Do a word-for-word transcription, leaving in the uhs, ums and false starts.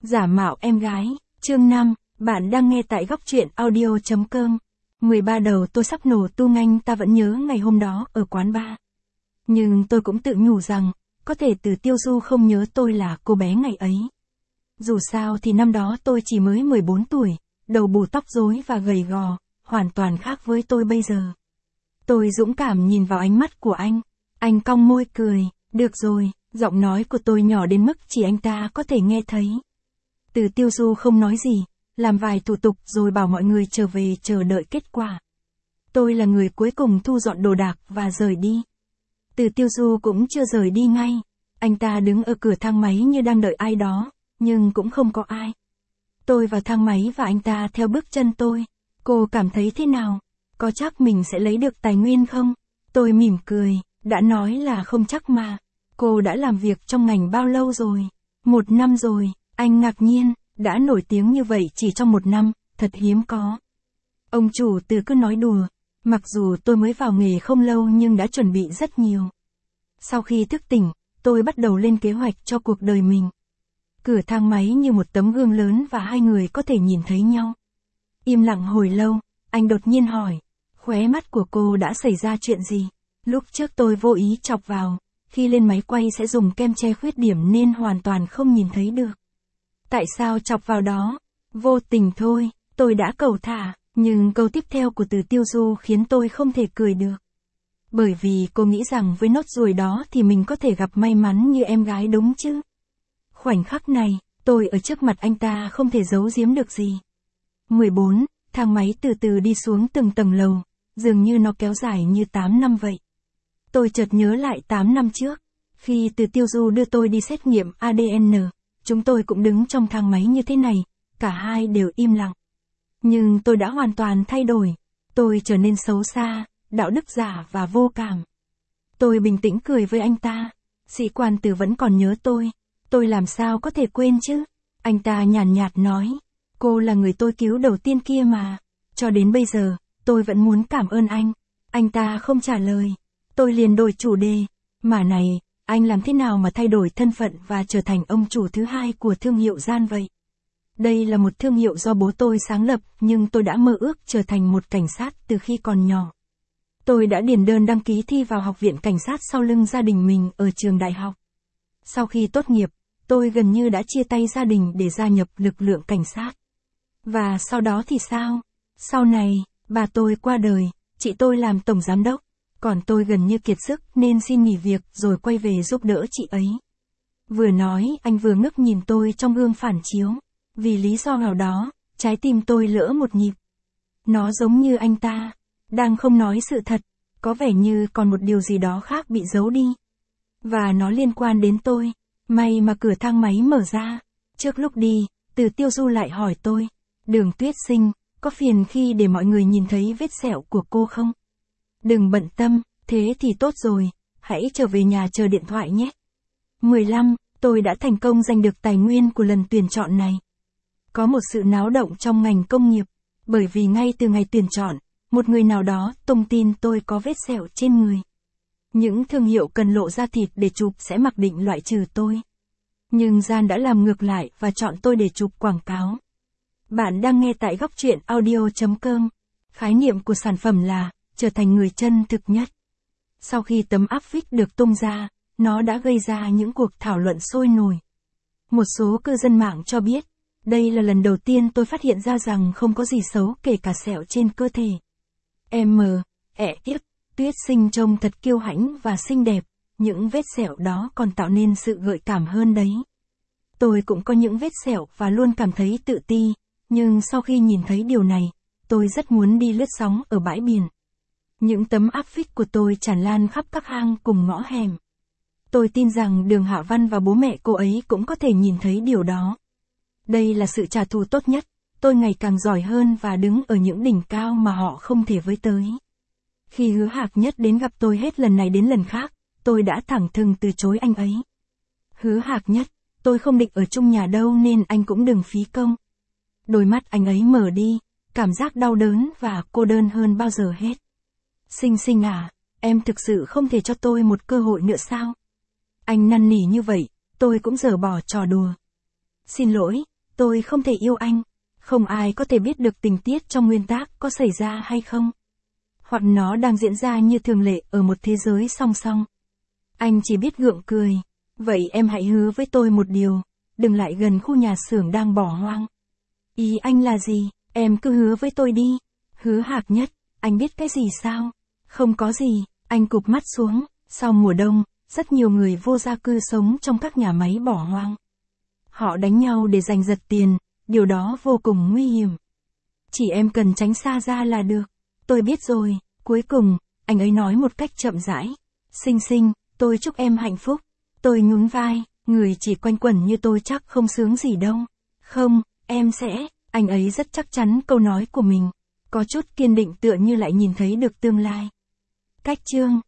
Giả mạo em gái, chương năm, bạn đang nghe tại góc truyện audio chấm com. mười ba đầu tôi sắp nổ tung, anh ta vẫn nhớ ngày hôm đó ở quán bar. Nhưng tôi cũng tự nhủ rằng, có thể Từ Tiêu Du không nhớ tôi là cô bé ngày ấy. Dù sao thì năm đó tôi chỉ mới mười bốn tuổi, đầu bù tóc rối và gầy gò, hoàn toàn khác với tôi bây giờ. Tôi dũng cảm nhìn vào ánh mắt của anh. Anh cong môi cười, được rồi, giọng nói của tôi nhỏ đến mức chỉ anh ta có thể nghe thấy. Từ Tiêu Du không nói gì, làm vài thủ tục rồi bảo mọi người trở về chờ đợi kết quả. Tôi là người cuối cùng thu dọn đồ đạc và rời đi. Từ Tiêu Du cũng chưa rời đi ngay. Anh ta đứng ở cửa thang máy như đang đợi ai đó, nhưng cũng không có ai. Tôi vào thang máy và anh ta theo bước chân tôi. Cô cảm thấy thế nào? Có chắc mình sẽ lấy được tài nguyên không? Tôi mỉm cười, đã nói là không chắc mà. Cô đã làm việc trong ngành bao lâu rồi? Một năm rồi. Anh ngạc nhiên, đã nổi tiếng như vậy chỉ trong một năm, thật hiếm có. Ông chủ Từ cứ nói đùa, mặc dù tôi mới vào nghề không lâu nhưng đã chuẩn bị rất nhiều. Sau khi thức tỉnh, tôi bắt đầu lên kế hoạch cho cuộc đời mình. Cửa thang máy như một tấm gương lớn và hai người có thể nhìn thấy nhau. Im lặng hồi lâu, anh đột nhiên hỏi, khóe mắt của cô đã xảy ra chuyện gì? Lúc trước tôi vô ý chọc vào, khi lên máy quay sẽ dùng kem che khuyết điểm nên hoàn toàn không nhìn thấy được. Tại sao chọc vào đó? Vô tình thôi, tôi đã cầu thả, nhưng câu tiếp theo của Từ Tiêu Du khiến tôi không thể cười được. Bởi vì cô nghĩ rằng với nốt ruồi đó thì mình có thể gặp may mắn như em gái đúng chứ? Khoảnh khắc này, tôi ở trước mặt anh ta không thể giấu giếm được gì. mười bốn, thang máy từ từ đi xuống từng tầng lầu, dường như nó kéo dài như tám năm vậy. Tôi chợt nhớ lại tám năm trước, khi Từ Tiêu Du đưa tôi đi xét nghiệm a đê en, chúng tôi cũng đứng trong thang máy như thế này, cả hai đều im lặng. Nhưng tôi đã hoàn toàn thay đổi, tôi trở nên xấu xa, đạo đức giả và vô cảm. Tôi bình tĩnh cười với anh ta, sĩ quan Từ vẫn còn nhớ tôi, tôi làm sao có thể quên chứ? Anh ta nhàn nhạt nói, cô là người tôi cứu đầu tiên kia mà, cho đến bây giờ, tôi vẫn muốn cảm ơn anh. Anh ta không trả lời, tôi liền đổi chủ đề, mà này, anh làm thế nào mà thay đổi thân phận và trở thành ông chủ thứ hai của thương hiệu Gian vậy? Đây là một thương hiệu do bố tôi sáng lập, nhưng tôi đã mơ ước trở thành một cảnh sát từ khi còn nhỏ. Tôi đã điền đơn đăng ký thi vào học viện cảnh sát sau lưng gia đình mình ở trường đại học. Sau khi tốt nghiệp, tôi gần như đã chia tay gia đình để gia nhập lực lượng cảnh sát. Và sau đó thì sao? Sau này, bà tôi qua đời, chị tôi làm tổng giám đốc, còn tôi gần như kiệt sức nên xin nghỉ việc rồi quay về giúp đỡ chị ấy. Vừa nói anh vừa ngước nhìn tôi trong gương phản chiếu. Vì lý do nào đó, trái tim tôi lỡ một nhịp. Nó giống như anh ta, đang không nói sự thật, có vẻ như còn một điều gì đó khác bị giấu đi. Và nó liên quan đến tôi. May mà cửa thang máy mở ra. Trước lúc đi, Từ Tiêu Du lại hỏi tôi, Đường Tuyết Sinh, có phiền khi để mọi người nhìn thấy vết sẹo của cô không? Đừng bận tâm, thế thì tốt rồi, hãy trở về nhà chờ điện thoại nhé. mười lăm, tôi đã thành công giành được tài nguyên của lần tuyển chọn này. Có một sự náo động trong ngành công nghiệp, bởi vì ngay từ ngày tuyển chọn, một người nào đó tung tin tôi có vết sẹo trên người. Những thương hiệu cần lộ ra thịt để chụp sẽ mặc định loại trừ tôi. Nhưng Gian đã làm ngược lại và chọn tôi để chụp quảng cáo. Bạn đang nghe tại góc truyện audio chấm com. Khái niệm của sản phẩm là trở thành người chân thực nhất. Sau khi tấm áp phích được tung ra, nó đã gây ra những cuộc thảo luận sôi nổi. Một số cư dân mạng cho biết, đây là lần đầu tiên tôi phát hiện ra rằng không có gì xấu kể cả sẹo trên cơ thể. M, ẹ tiếp, Tuyết Sinh trông thật kiêu hãnh và xinh đẹp, những vết sẹo đó còn tạo nên sự gợi cảm hơn đấy. Tôi cũng có những vết sẹo và luôn cảm thấy tự ti, nhưng sau khi nhìn thấy điều này, tôi rất muốn đi lướt sóng ở bãi biển. Những tấm áp phích của tôi tràn lan khắp các hang cùng ngõ hẻm. Tôi tin rằng Đường Hạ Văn và bố mẹ cô ấy cũng có thể nhìn thấy điều đó. Đây là sự trả thù tốt nhất, tôi ngày càng giỏi hơn và đứng ở những đỉnh cao mà họ không thể với tới. Khi Hứa Hạc Nhất đến gặp tôi hết lần này đến lần khác, tôi đã thẳng thừng từ chối anh ấy. Hứa Hạc Nhất, tôi không định ở chung nhà đâu nên anh cũng đừng phí công. Đôi mắt anh ấy mở đi, cảm giác đau đớn và cô đơn hơn bao giờ hết. Sinh Sinh à, em thực sự không thể cho tôi một cơ hội nữa sao? Anh năn nỉ như vậy, tôi cũng dở bỏ trò đùa. Xin lỗi, Tôi không thể yêu anh. Không ai có thể biết được tình tiết trong nguyên tác có xảy ra hay không. Hoặc nó đang diễn ra như thường lệ ở một thế giới song song. Anh chỉ biết gượng cười. Vậy em hãy hứa với tôi một điều. Đừng lại gần khu nhà xưởng đang bỏ hoang. Ý anh là gì? Em cứ hứa với tôi đi. Hứa Hạc Nhất, anh biết cái gì sao? Không có gì, anh cụp mắt xuống. Sau mùa đông, rất nhiều người vô gia cư sống trong các nhà máy bỏ hoang. Họ đánh nhau để giành giật tiền, điều đó vô cùng nguy hiểm. Chỉ em cần tránh xa ra là được. Tôi biết rồi. Cuối cùng, anh ấy nói một cách chậm rãi. Xinh xinh, tôi chúc em hạnh phúc. Tôi nhún vai, người chỉ quanh quẩn như tôi chắc không sướng gì đâu. Không, em sẽ, anh ấy rất chắc chắn câu nói của mình. Có chút kiên định tựa như lại nhìn thấy được tương lai. Cách chương